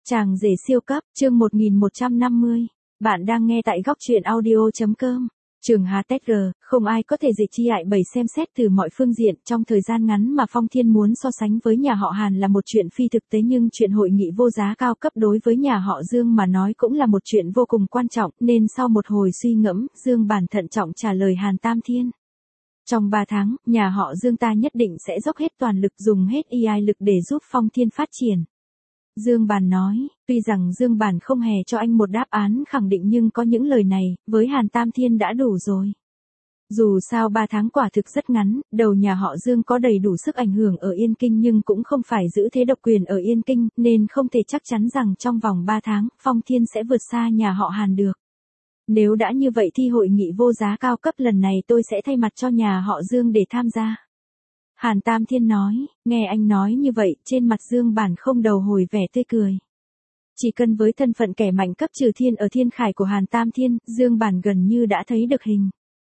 Chàng rể siêu cấp, chương 1150. Bạn đang nghe tại góc truyện audio.com. Trường HTG, không ai có thể dịch chi ại bày xem xét từ mọi phương diện. Trong thời gian ngắn mà Phong Thiên muốn so sánh với nhà họ Hàn là một chuyện phi thực tế, nhưng chuyện hội nghị vô giá cao cấp đối với nhà họ Dương mà nói cũng là một chuyện vô cùng quan trọng, nên sau một hồi suy ngẫm, Dương Bản thận trọng trả lời Hàn Tam Thiên. Trong 3 tháng, nhà họ Dương ta nhất định sẽ dốc hết toàn lực, dùng hết AI lực để giúp Phong Thiên phát triển. Dương Bản nói, tuy rằng Dương Bản không hề cho anh một đáp án khẳng định, nhưng có những lời này, với Hàn Tam Thiên đã đủ rồi. Dù sao 3 tháng quả thực rất ngắn, đầu nhà họ Dương có đầy đủ sức ảnh hưởng ở Yên Kinh nhưng cũng không phải giữ thế độc quyền ở Yên Kinh, nên không thể chắc chắn rằng trong vòng 3 tháng, Phong Thiên sẽ vượt xa nhà họ Hàn được. Nếu đã như vậy thì hội nghị vô giá cao cấp lần này tôi sẽ thay mặt cho nhà họ Dương để tham gia. Hàn Tam Thiên nói, nghe anh nói như vậy, trên mặt Dương Bản không đầu hồi vẻ tươi cười. Chỉ cần với thân phận kẻ mạnh cấp trừ thiên ở Thiên Khải của Hàn Tam Thiên, Dương Bản gần như đã thấy được hình.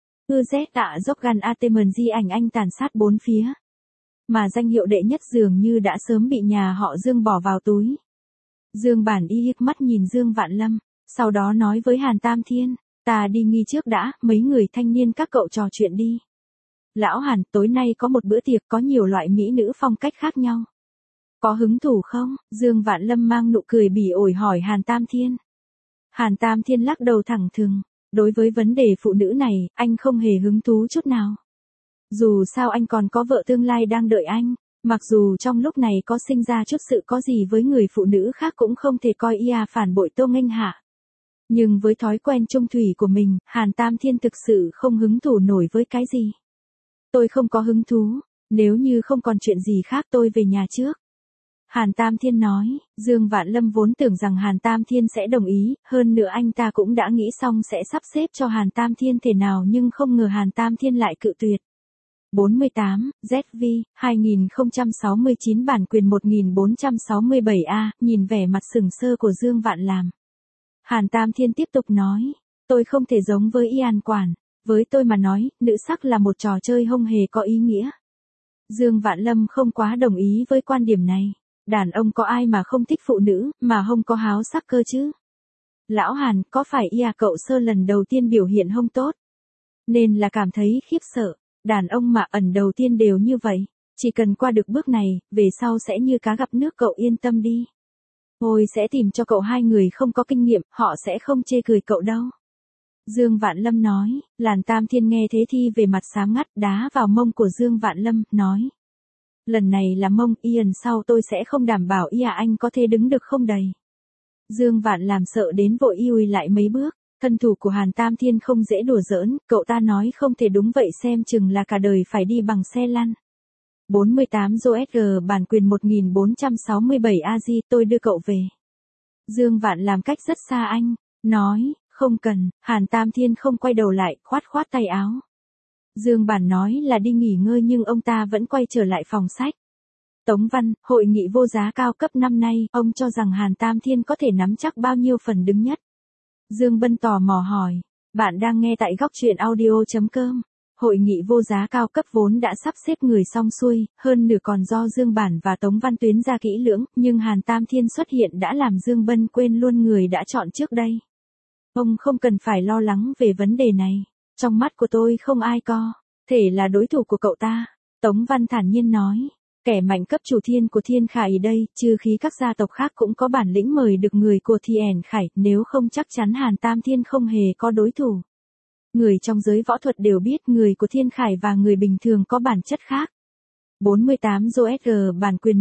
Z tạ dốc gan ATMG ảnh anh tàn sát bốn phía. Mà danh hiệu đệ nhất dường như đã sớm bị nhà họ Dương bỏ vào túi. Dương Bản y híp mắt nhìn Dương Vạn Lâm, sau đó nói với Hàn Tam Thiên, ta đi nghỉ trước đã, mấy người thanh niên các cậu trò chuyện đi. Lão Hàn, tối nay có một bữa tiệc có nhiều loại mỹ nữ phong cách khác nhau. Có hứng thú không? Dương Vạn Lâm mang nụ cười bỉ ổi hỏi Hàn Tam Thiên. Hàn Tam Thiên lắc đầu thẳng thừng. Đối với vấn đề phụ nữ này, anh không hề hứng thú chút nào. Dù sao anh còn có vợ tương lai đang đợi anh. Mặc dù trong lúc này có sinh ra chút sự có gì với người phụ nữ khác cũng không thể coi ia phản bội Tô Nghênh Hạ. Nhưng với thói quen chung thủy của mình, Hàn Tam Thiên thực sự không hứng thú nổi với cái gì. Tôi không có hứng thú, nếu như không còn chuyện gì khác tôi về nhà trước. Hàn Tam Thiên nói, Dương Vạn Lâm vốn tưởng rằng Hàn Tam Thiên sẽ đồng ý, hơn nữa anh ta cũng đã nghĩ xong sẽ sắp xếp cho Hàn Tam Thiên thể nào, nhưng không ngờ Hàn Tam Thiên lại cự tuyệt. 48, ZV, 2069 bản quyền 1467A, nhìn vẻ mặt sừng sơ của Dương Vạn Làm. Hàn Tam Thiên tiếp tục nói, tôi không thể giống với Ian Quản. Với tôi mà nói, nữ sắc là một trò chơi không hề có ý nghĩa. Dương Vạn Lâm không quá đồng ý với quan điểm này. Đàn ông có ai mà không thích phụ nữ, mà không có háo sắc cơ chứ? Lão Hàn, có phải cậu sơ lần đầu tiên biểu hiện không tốt? Nên là cảm thấy khiếp sợ. Đàn ông mà ẩn đầu tiên đều như vậy. Chỉ cần qua được bước này, về sau sẽ như cá gặp nước, cậu yên tâm đi. Tôi sẽ tìm cho cậu hai người không có kinh nghiệm, họ sẽ không chê cười cậu đâu. Dương Vạn Lâm nói, Hàn Tam Thiên nghe thế thì về mặt xám ngắt, đá vào mông của Dương Vạn Lâm, nói. Lần này là mông, Ian sau tôi sẽ không đảm bảo anh có thể đứng được không đầy. Dương Vạn làm sợ đến vội lùi lại mấy bước, thân thủ của Hàn Tam Thiên không dễ đùa giỡn, cậu ta nói không thể đúng vậy, xem chừng là cả đời phải đi bằng xe lăn. 48 JOSG bản quyền 1467 AZ, tôi đưa cậu về. Dương Vạn làm cách rất xa anh, nói. Không cần, Hàn Tam Thiên không quay đầu lại, khoát khoát tay áo. Dương Bản nói là đi nghỉ ngơi nhưng ông ta vẫn quay trở lại phòng sách. Tống Văn, hội nghị vô giá cao cấp năm nay, ông cho rằng Hàn Tam Thiên có thể nắm chắc bao nhiêu phần đứng nhất? Dương Bân tò mò hỏi. Bạn đang nghe tại góc truyện audio.com. Hội nghị vô giá cao cấp vốn đã sắp xếp người xong xuôi, hơn nửa còn do Dương Bản và Tống Văn tuyến ra kỹ lưỡng, nhưng Hàn Tam Thiên xuất hiện đã làm Dương Bân quên luôn người đã chọn trước đây. Ông không cần phải lo lắng về vấn đề này. Trong mắt của tôi không ai có thể là đối thủ của cậu ta. Tống Văn thản nhiên nói. Kẻ mạnh cấp chủ thiên của Thiên Khải đây, trừ khi các gia tộc khác cũng có bản lĩnh mời được người của Thiên Khải, nếu không chắc chắn Hàn Tam Thiên không hề có đối thủ. Người trong giới võ thuật đều biết người của Thiên Khải và người bình thường có bản chất khác. 48 JOSG bản quyền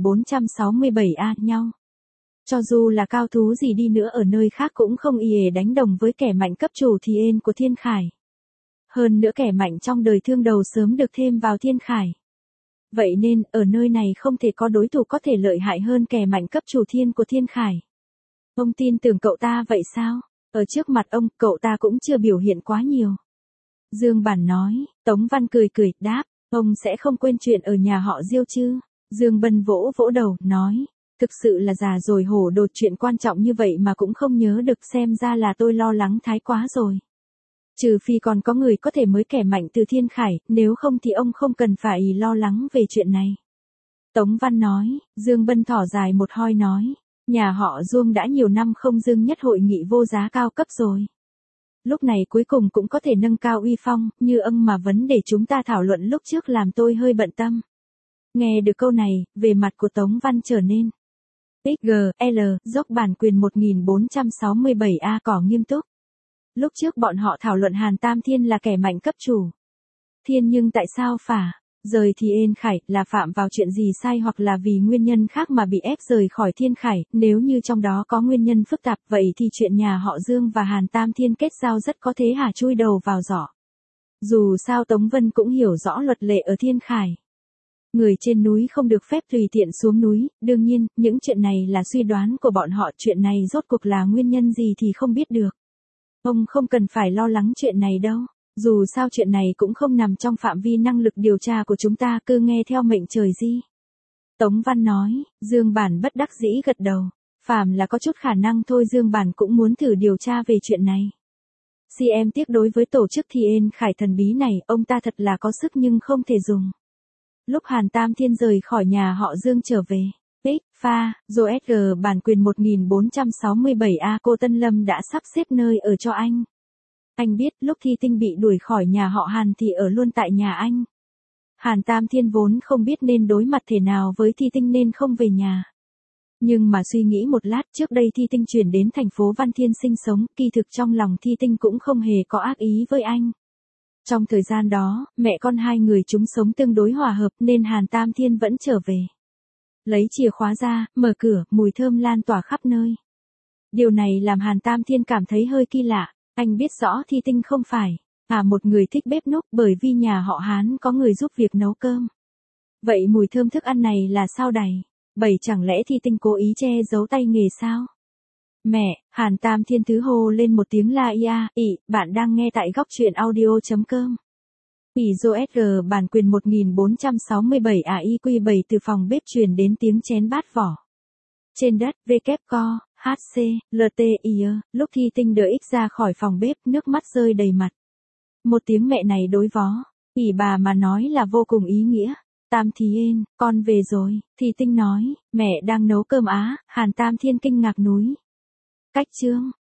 1467A nhau. Cho dù là cao thú gì đi nữa ở nơi khác cũng không đánh đồng với kẻ mạnh cấp chủ Thiên của Thiên Khải. Hơn nữa kẻ mạnh trong đời thương đầu sớm được thêm vào Thiên Khải. Vậy nên, ở nơi này không thể có đối thủ có thể lợi hại hơn kẻ mạnh cấp chủ Thiên của Thiên Khải. Ông tin tưởng cậu ta vậy sao? Ở trước mặt ông, cậu ta cũng chưa biểu hiện quá nhiều. Dương Bản nói, Tống Văn cười cười, đáp, ông sẽ không quên chuyện ở nhà họ Diêu chứ? Dương Bân vỗ vỗ đầu, nói. Thực sự là già rồi, hổ đột chuyện quan trọng như vậy mà cũng không nhớ được, xem ra là tôi lo lắng thái quá rồi. Trừ phi còn có người có thể mới kẻ mạnh từ Thiên Khải, nếu không thì ông không cần phải lo lắng về chuyện này. Tống Văn nói, Dương Bân thở dài một hơi nói, Nhà họ Dương đã nhiều năm không dưng nhất hội nghị vô giá cao cấp rồi. Lúc này cuối cùng cũng có thể nâng cao uy phong, như mà vấn đề chúng ta thảo luận lúc trước làm tôi hơi bận tâm. Nghe được câu này, về mặt của Tống Văn trở nên XGL, dốc bản quyền 1467A cỏ nghiêm túc. Lúc trước bọn họ thảo luận Hàn Tam Thiên là kẻ mạnh cấp chủ. Thiên nhưng tại sao phả? Rời thì Ên Khải là phạm vào chuyện gì sai hoặc là vì nguyên nhân khác mà bị ép rời khỏi Thiên Khải, nếu như trong đó có nguyên nhân phức tạp vậy thì chuyện nhà họ Dương và Hàn Tam Thiên kết giao rất có thể chui đầu vào giỏ. Dù sao Tống Vân cũng hiểu rõ luật lệ ở Thiên Khải. Người trên núi không được phép tùy tiện xuống núi, đương nhiên, những chuyện này là suy đoán của bọn họ, chuyện này rốt cuộc là nguyên nhân gì thì không biết được. Ông không cần phải lo lắng chuyện này đâu. Dù sao chuyện này cũng không nằm trong phạm vi năng lực điều tra của chúng ta, cứ nghe theo mệnh trời di. Tống Văn nói, Dương Bản bất đắc dĩ gật đầu. Phàm là có chút khả năng thôi Dương Bản cũng muốn thử điều tra về chuyện này. CM tiếc đối với tổ chức Thi Ên Khải thần bí này, ông ta thật là có sức nhưng không thể dùng. Lúc Hàn Tam Thiên rời khỏi nhà họ Dương trở về. Pha, SG bản quyền 1467A cô Tân Lâm đã sắp xếp nơi ở cho anh. Anh biết lúc Thi Tinh bị đuổi khỏi nhà họ Hàn thì ở luôn tại nhà anh. Hàn Tam Thiên vốn không biết nên đối mặt thế nào với Thi Tinh nên không về nhà. Nhưng mà suy nghĩ một lát, trước đây Thi Tinh chuyển đến thành phố Văn Thiên sinh sống, kỳ thực trong lòng Thi Tinh cũng không hề có ác ý với anh. Trong thời gian đó, mẹ con hai người chúng sống tương đối hòa hợp nên Hàn Tam Thiên vẫn trở về. Lấy chìa khóa ra, mở cửa, mùi thơm lan tỏa khắp nơi. Điều này làm Hàn Tam Thiên cảm thấy hơi kỳ lạ. Anh biết rõ Thi Tinh không phải một người thích bếp núc, bởi vì nhà họ Hán có người giúp việc nấu cơm. Vậy mùi thơm thức ăn này là sao đày? Bậy chẳng lẽ Thi Tinh cố ý che giấu tay nghề sao? Mẹ, Hàn Tam Thiên thứ hô lên một tiếng la ia, bạn đang nghe tại góc truyện audio.com. SG bản quyền 1467 AIQ7 từ phòng bếp truyền đến tiếng chén bát vỏ. Trên đất, WCO, HC, LTI, lúc Thi Tinh đỡ X ra khỏi phòng bếp, nước mắt rơi đầy mặt. Một tiếng mẹ này đối vó, bà mà nói là vô cùng ý nghĩa. Tam Thiên, con về rồi, Thi Tinh nói, mẹ đang nấu cơm á, Hàn Tam Thiên kinh ngạc núi. Cách chương.